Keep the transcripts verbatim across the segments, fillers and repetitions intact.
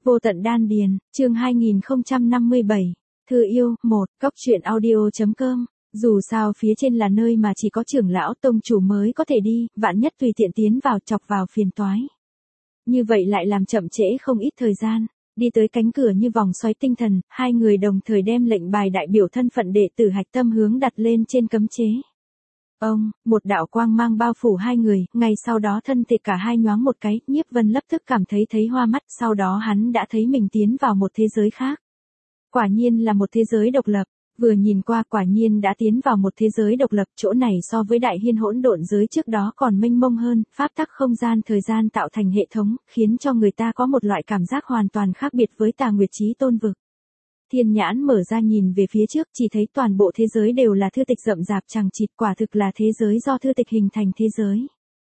Vô tận đan điền, chương hai nghìn không trăm năm mươi bảy. Thư yêu, một, cóc truyện audio.com. Dù sao phía trên là nơi mà chỉ có trưởng lão tông chủ mới có thể đi, vạn nhất tùy tiện tiến vào chọc vào phiền toái. Như vậy lại làm chậm trễ không ít thời gian. Đi tới cánh cửa như vòng xoáy tinh thần, hai người đồng thời đem lệnh bài đại biểu thân phận đệ tử hạch tâm hướng đặt lên trên cấm chế. Ông, một đạo quang mang bao phủ hai người, ngay sau đó thân thể cả hai nhoáng một cái, Nhiếp Vân lập tức cảm thấy thấy hoa mắt, sau đó hắn đã thấy mình tiến vào một thế giới khác. Quả nhiên là một thế giới độc lập, vừa nhìn qua quả nhiên đã tiến vào một thế giới độc lập, chỗ này so với đại hiên hỗn độn giới trước đó còn mênh mông hơn, pháp tắc không gian thời gian tạo thành hệ thống, khiến cho người ta có một loại cảm giác hoàn toàn khác biệt với Tà Nguyệt Chí Tôn vực. Thiên nhãn mở ra nhìn về phía trước, chỉ thấy toàn bộ thế giới đều là thư tịch rậm rạp chằng chịt, quả thực là thế giới do thư tịch hình thành thế giới.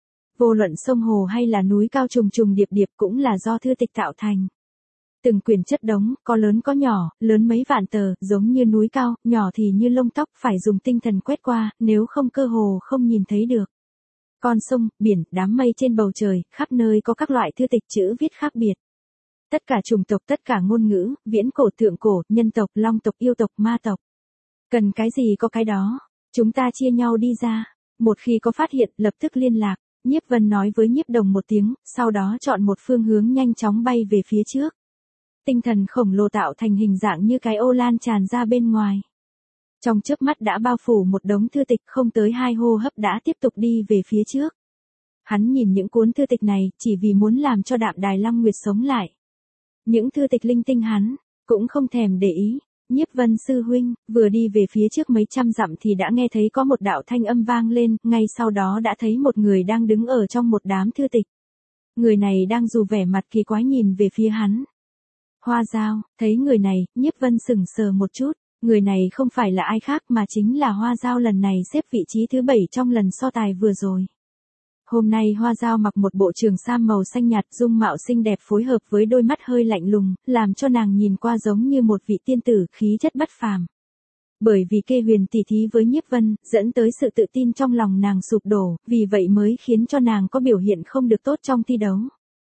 Vô luận sông hồ hay là núi cao trùng trùng điệp điệp cũng là do thư tịch tạo thành. Từng quyển chất đống, có lớn có nhỏ, lớn mấy vạn tờ, giống như núi cao, nhỏ thì như lông tóc, phải dùng tinh thần quét qua, nếu không cơ hồ không nhìn thấy được. Con sông, biển, đám mây trên bầu trời, khắp nơi có các loại thư tịch chữ viết khác biệt. Tất cả chủng tộc, tất cả ngôn ngữ, viễn cổ thượng cổ, nhân tộc, long tộc, yêu tộc, ma tộc. Cần cái gì có cái đó. Chúng ta chia nhau đi ra. Một khi có phát hiện, lập tức liên lạc. Nhiếp Vân nói với Nhiếp Đồng một tiếng, sau đó chọn một phương hướng nhanh chóng bay về phía trước. Tinh thần khổng lồ tạo thành hình dạng như cái ô lan tràn ra bên ngoài. Trong chớp mắt đã bao phủ một đống thư tịch, không tới hai hô hấp đã tiếp tục đi về phía trước. Hắn nhìn những cuốn thư tịch này, chỉ vì muốn làm cho Đạm Đài Long Nguyệt sống lại. Những thư tịch linh tinh hắn, cũng không thèm để ý. Nhiếp Vân sư huynh, vừa đi về phía trước mấy trăm dặm thì đã nghe thấy có một đạo thanh âm vang lên, ngay sau đó đã thấy một người đang đứng ở trong một đám thư tịch. Người này đang dù vẻ mặt kỳ quái nhìn về phía hắn. Hoa Dao, thấy người này, Nhiếp Vân sững sờ một chút, người này không phải là ai khác mà chính là Hoa Dao lần này xếp vị trí thứ bảy trong lần so tài vừa rồi. Hôm nay Hoa Dao mặc một bộ trường sam màu xanh nhạt, dung mạo xinh đẹp phối hợp với đôi mắt hơi lạnh lùng, làm cho nàng nhìn qua giống như một vị tiên tử, khí chất bất phàm. Bởi vì Kê Huyền tỉ thí với Nhiếp Vân, dẫn tới sự tự tin trong lòng nàng sụp đổ, vì vậy mới khiến cho nàng có biểu hiện không được tốt trong thi đấu.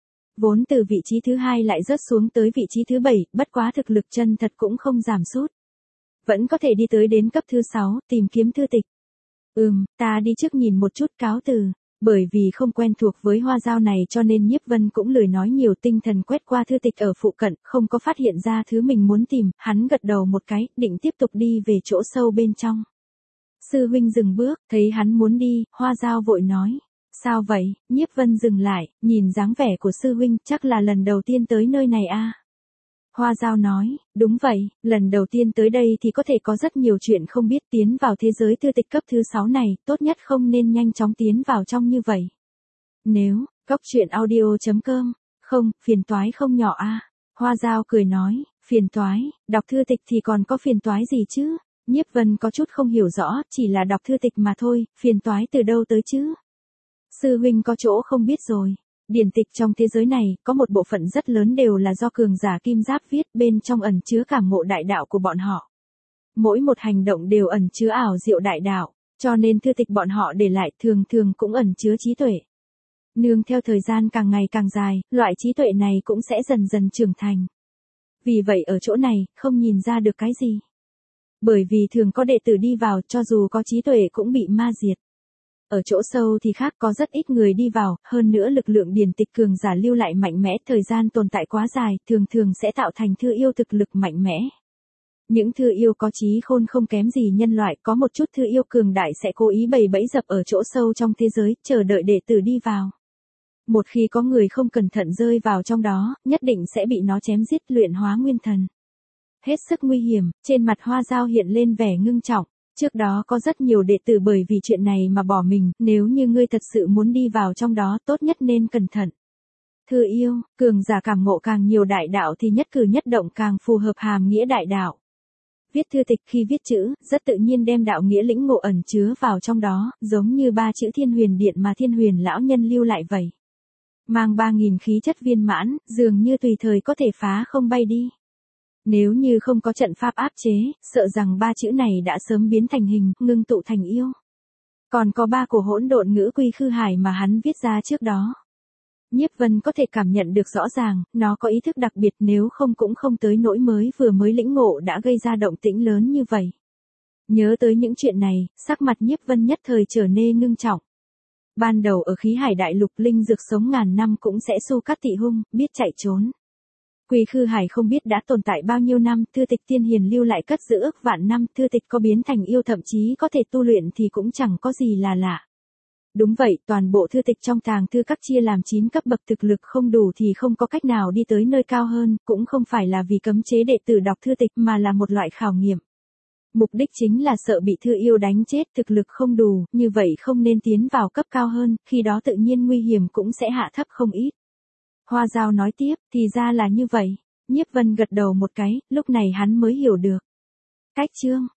Vốn từ vị trí thứ hai lại rớt xuống tới vị trí thứ bảy, bất quá thực lực chân thật cũng không giảm sút. Vẫn có thể đi tới đến cấp thứ sáu, tìm kiếm thư tịch. Ừm, ta đi trước nhìn một chút, cáo từ. Bởi vì không quen thuộc với Hoa Dao này cho nên Nhiếp Vân cũng lười nói nhiều, tinh thần quét qua thư tịch ở phụ cận, không có phát hiện ra thứ mình muốn tìm, hắn gật đầu một cái, định tiếp tục đi về chỗ sâu bên trong. Sư huynh dừng bước, thấy hắn muốn đi, Hoa Dao vội nói. Sao vậy? Nhiếp Vân dừng lại, nhìn dáng vẻ của sư huynh, chắc là lần đầu tiên tới nơi này a. À? Hoa Dao nói, đúng vậy, lần đầu tiên tới đây thì có thể có rất nhiều chuyện không biết, tiến vào thế giới thư tịch cấp thứ sáu này, tốt nhất không nên nhanh chóng tiến vào trong như vậy. Nếu, cóc truyện audio.com, không, phiền toái không nhỏ a. À? Hoa Dao cười nói, phiền toái, đọc thư tịch thì còn có phiền toái gì chứ? Nhiếp Vân có chút không hiểu rõ, chỉ là đọc thư tịch mà thôi, phiền toái từ đâu tới chứ? Sư huynh có chỗ không biết rồi. Điển tịch trong thế giới này, có một bộ phận rất lớn đều là do cường giả kim giáp viết, bên trong ẩn chứa cảm ngộ đại đạo của bọn họ. Mỗi một hành động đều ẩn chứa ảo diệu đại đạo, cho nên thư tịch bọn họ để lại thường thường cũng ẩn chứa trí tuệ. Nương theo thời gian càng ngày càng dài, loại trí tuệ này cũng sẽ dần dần trưởng thành. Vì vậy ở chỗ này, không nhìn ra được cái gì. Bởi vì thường có đệ tử đi vào, cho dù có trí tuệ cũng bị ma diệt. Ở chỗ sâu thì khác, có rất ít người đi vào, hơn nữa lực lượng điển tịch cường giả lưu lại mạnh mẽ, thời gian tồn tại quá dài, thường thường sẽ tạo thành thư yêu thực lực mạnh mẽ. Những thư yêu có trí khôn không kém gì nhân loại, có một chút thư yêu cường đại sẽ cố ý bày bẫy dập ở chỗ sâu trong thế giới, chờ đợi đệ tử đi vào. Một khi có người không cẩn thận rơi vào trong đó, nhất định sẽ bị nó chém giết, luyện hóa nguyên thần. Hết sức nguy hiểm, trên mặt Hoa Dao hiện lên vẻ ngưng trọng. Trước đó có rất nhiều đệ tử bởi vì chuyện này mà bỏ mình, nếu như ngươi thật sự muốn đi vào trong đó, tốt nhất nên cẩn thận. Thư yêu, cường giả cảm ngộ càng nhiều đại đạo thì nhất cử nhất động càng phù hợp hàm nghĩa đại đạo. Viết thư tịch khi viết chữ, rất tự nhiên đem đạo nghĩa lĩnh ngộ ẩn chứa vào trong đó, giống như ba chữ Thiên Huyền Điện mà Thiên Huyền lão nhân lưu lại vậy. Mang ba nghìn khí chất viên mãn, dường như tùy thời có thể phá không bay đi. Nếu như không có trận pháp áp chế, sợ rằng ba chữ này đã sớm biến thành hình, ngưng tụ thành yêu. Còn có ba cổ hỗn độn ngữ quy khư hải mà hắn viết ra trước đó. Nhiếp Vân có thể cảm nhận được rõ ràng, nó có ý thức đặc biệt, nếu không cũng không tới nỗi mới vừa mới lĩnh ngộ đã gây ra động tĩnh lớn như vậy. Nhớ tới những chuyện này, sắc mặt Nhiếp Vân nhất thời trở nên ngưng trọng. Ban đầu ở khí hải đại lục, linh dược sống ngàn năm cũng sẽ xu cát thị hung, biết chạy trốn. Quỳ Khư Hải không biết đã tồn tại bao nhiêu năm, thư tịch tiên hiền lưu lại cất giữ ước vạn năm, thư tịch có biến thành yêu thậm chí có thể tu luyện thì cũng chẳng có gì là lạ. Đúng vậy, toàn bộ thư tịch trong tàng thư các chia làm chín cấp bậc, thực lực không đủ thì không có cách nào đi tới nơi cao hơn, cũng không phải là vì cấm chế đệ tử đọc thư tịch mà là một loại khảo nghiệm. Mục đích chính là sợ bị thư yêu đánh chết, thực lực không đủ, như vậy không nên tiến vào cấp cao hơn, khi đó tự nhiên nguy hiểm cũng sẽ hạ thấp không ít. Hoa Dao nói tiếp, thì ra là như vậy. Nhiếp Vân gật đầu một cái, lúc này hắn mới hiểu được. Cách chương